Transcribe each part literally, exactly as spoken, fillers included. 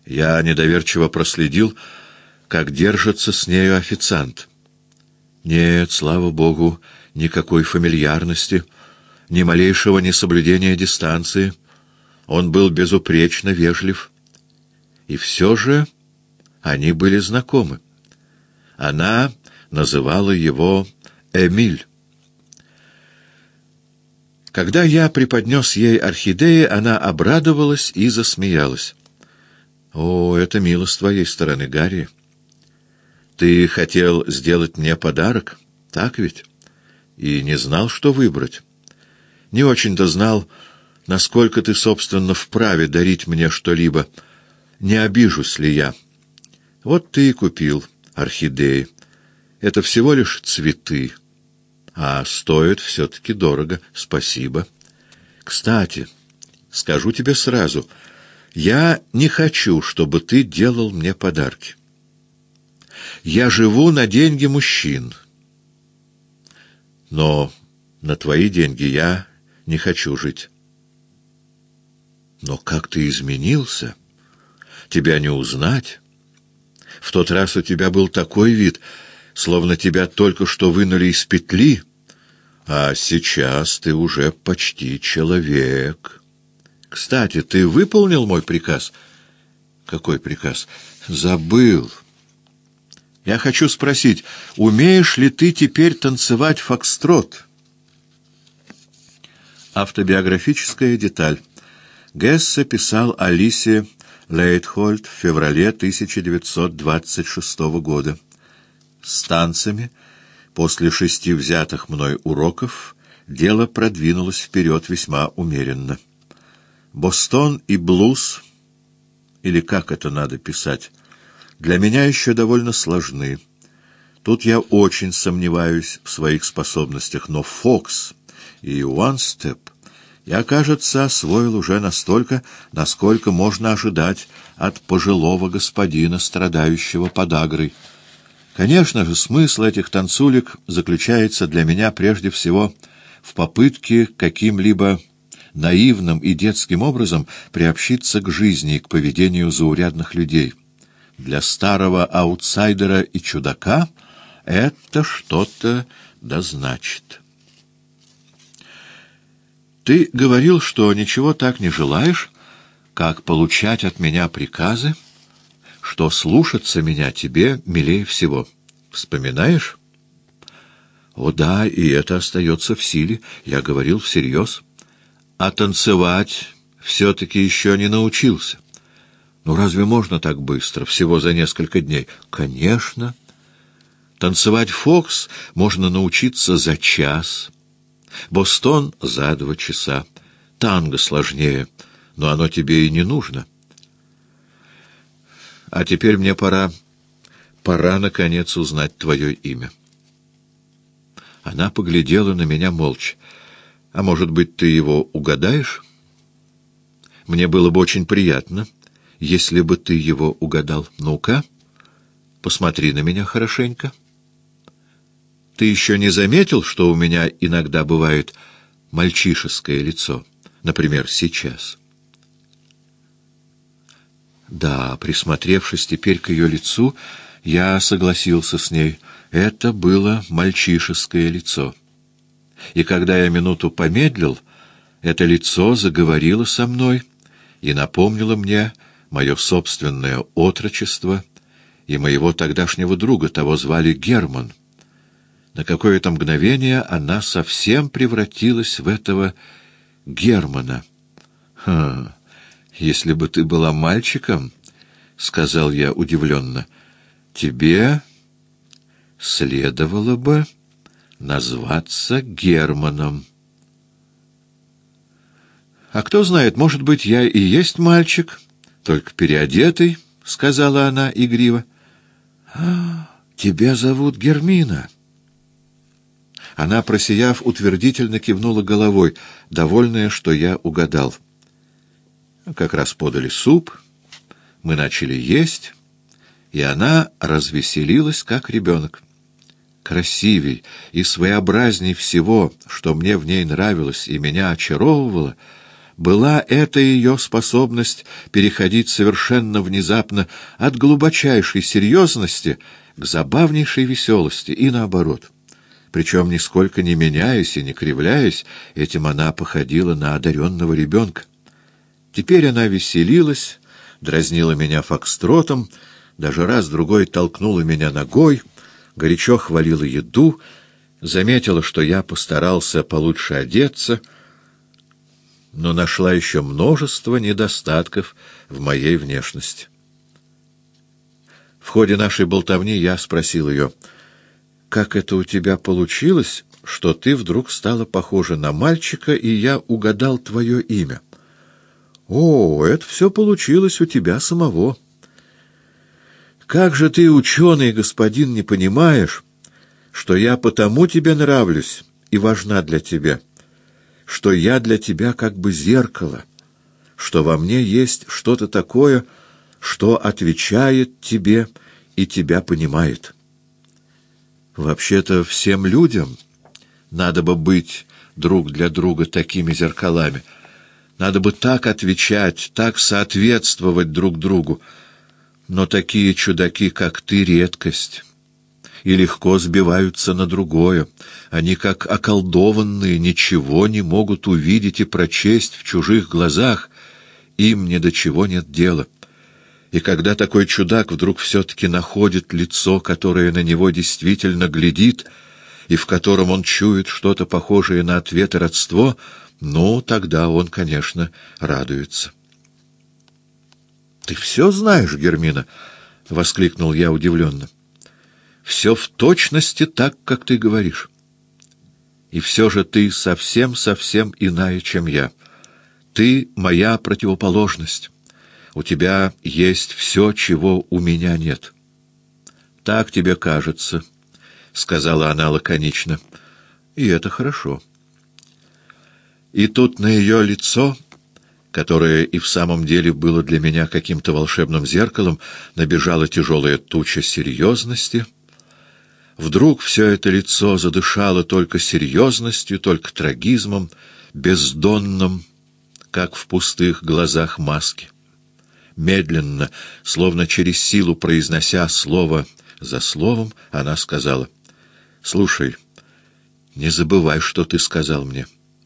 Я недоверчиво проследил, как держится с нею официант. Нет, слава богу, никакой фамильярности, ни малейшего несоблюдения дистанции. Он был безупречно вежлив. И все же они были знакомы. Она называла его Эмиль. Когда я преподнес ей орхидеи, она обрадовалась и засмеялась. «О, это мило с твоей стороны, Гарри. Ты хотел сделать мне подарок, так ведь? И не знал, что выбрать. Не очень-то знал, насколько ты, собственно, вправе дарить мне что-либо. Не обижусь ли я? Вот ты и купил орхидеи. Это всего лишь цветы. А стоит все-таки дорого. Спасибо. Кстати, скажу тебе сразу, я не хочу, чтобы ты делал мне подарки. Я живу на деньги мужчин. Но на твои деньги я не хочу жить. Но как ты изменился? Тебя не узнать. В тот раз у тебя был такой вид, словно тебя только что вынули из петли, а сейчас ты уже почти человек. Кстати, ты выполнил мой приказ? Какой приказ? Забыл. Я хочу спросить, умеешь ли ты теперь танцевать фокстрот? Автобиографическая деталь. Гессе писал Алисе Лейтхольд в феврале тысяча девятьсот двадцать шестого года. С танцами, после шести взятых мной уроков, дело продвинулось вперед весьма умеренно. Бостон и блуз, или как это надо писать, для меня еще довольно сложны. Тут я очень сомневаюсь в своих способностях, но фокс и one-step я, кажется, освоил уже настолько, насколько можно ожидать от пожилого господина, страдающего подагрой. Конечно же, смысл этих танцулек заключается для меня прежде всего в попытке каким-либо наивным и детским образом приобщиться к жизни и к поведению заурядных людей. Для старого аутсайдера и чудака это что-то да значит. Ты говорил, что ничего так не желаешь, как получать от меня приказы, что слушаться меня тебе милее всего. Вспоминаешь? О да, и это остается в силе, я говорил всерьез. А танцевать все-таки еще не научился. Ну разве можно так быстро, всего за несколько дней? Конечно. Танцевать фокс можно научиться за час. Бостон — за два часа. Танго сложнее, но оно тебе и не нужно. А теперь мне пора, пора, наконец, узнать твое имя. Она поглядела на меня молча. А может быть, ты его угадаешь? Мне было бы очень приятно, если бы ты его угадал. Ну-ка, посмотри на меня хорошенько. Ты еще не заметил, что у меня иногда бывает мальчишеское лицо? Например, сейчас. Да, присмотревшись теперь к ее лицу, я согласился с ней. Это было мальчишеское лицо. И когда я минуту помедлил, это лицо заговорило со мной и напомнило мне мое собственное отрочество и моего тогдашнего друга, того звали Герман. На какое-то мгновение она совсем превратилась в этого Германа. «Ха, если бы ты была мальчиком, — сказал я удивленно, — тебе следовало бы назваться Германом. А кто знает, может быть, я и есть мальчик, только переодетый, — сказала она игриво. — А, тебя зовут Гермина. Она, просияв, утвердительно кивнула головой, довольная, что я угадал. Как раз подали суп, мы начали есть, и она развеселилась, как ребенок. Красивей и своеобразней всего, что мне в ней нравилось и меня очаровывало, была эта ее способность переходить совершенно внезапно от глубочайшей серьезности к забавнейшей веселости и наоборот. Причем, нисколько не меняясь и не кривляясь, этим она походила на одаренного ребенка. Теперь она веселилась, дразнила меня фокстротом, даже раз-другой толкнула меня ногой, горячо хвалила еду, заметила, что я постарался получше одеться, но нашла еще множество недостатков в моей внешности. В ходе нашей болтовни я спросил ее: «Как это у тебя получилось, что ты вдруг стала похожа на мальчика, и я угадал твое имя?» «О, это все получилось у тебя самого. Как же ты, ученый господин, не понимаешь, что я потому тебе нравлюсь и важна для тебя, что я для тебя как бы зеркало, что во мне есть что-то такое, что отвечает тебе и тебя понимает. Вообще-то всем людям надо бы быть друг для друга такими зеркалами, надо бы так отвечать, так соответствовать друг другу, но такие чудаки, как ты, редкость, и легко сбиваются на другое. Они, как околдованные, ничего не могут увидеть и прочесть в чужих глазах, им ни до чего нет дела. И когда такой чудак вдруг все-таки находит лицо, которое на него действительно глядит, и в котором он чует что-то похожее на ответ и родство, ну, тогда он, конечно, радуется. «Ты все знаешь, Гермина?» — воскликнул я удивленно. «Все в точности так, как ты говоришь. И все же ты совсем-совсем иная, чем я. Ты моя противоположность. У тебя есть все, чего у меня нет». «Так тебе кажется», — сказала она лаконично. «И это хорошо». И тут на ее лицо, которое и в самом деле было для меня каким-то волшебным зеркалом, набежала тяжелая туча серьезности. Вдруг все это лицо задышало только серьезностью, только трагизмом, бездонным, как в пустых глазах маски. Медленно, словно через силу произнося слово за словом, она сказала: «Слушай, не забывай, что ты сказал мне.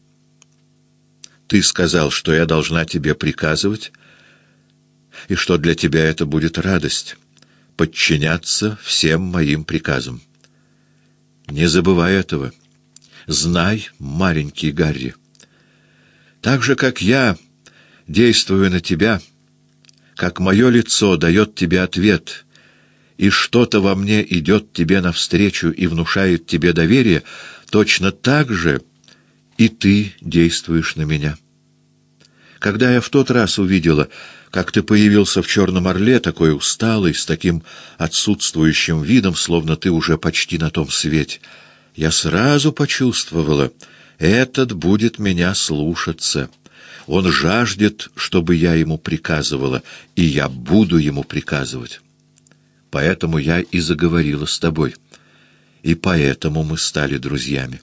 Ты сказал, что я должна тебе приказывать, и что для тебя это будет радость — подчиняться всем моим приказам. Не забывай этого. Знай, маленький Гарри, так же, как я действую на тебя, как мое лицо дает тебе ответ, и что-то во мне идет тебе навстречу и внушает тебе доверие, точно так же и ты действуешь на меня. Когда я в тот раз увидела, как ты появился в «Черном орле», такой усталый, с таким отсутствующим видом, словно ты уже почти на том свете, я сразу почувствовала, этот будет меня слушаться. Он жаждет, чтобы я ему приказывала, и я буду ему приказывать. Поэтому я и заговорила с тобой, и поэтому мы стали друзьями».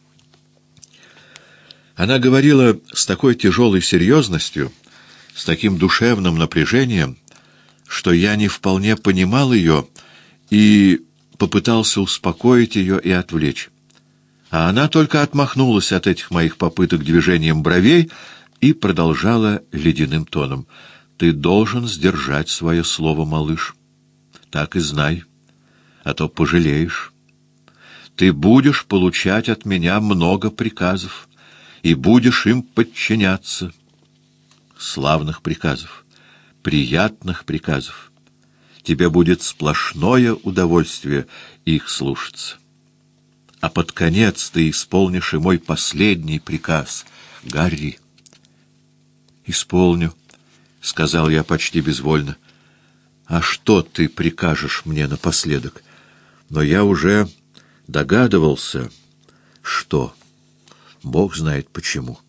Она говорила с такой тяжелой серьезностью, с таким душевным напряжением, что я не вполне понимал ее и попытался успокоить ее и отвлечь. А она только отмахнулась от этих моих попыток движением бровей и продолжала ледяным тоном: «Ты должен сдержать свое слово, малыш. Так и знай, а то пожалеешь. Ты будешь получать от меня много приказов и будешь им подчиняться. Славных приказов, приятных приказов. Тебе будет сплошное удовольствие их слушаться. А под конец ты исполнишь и мой последний приказ, Гарри». «Исполню», — сказал я почти безвольно. «А что ты прикажешь мне напоследок?» Но я уже догадывался, что... Бог знает почему.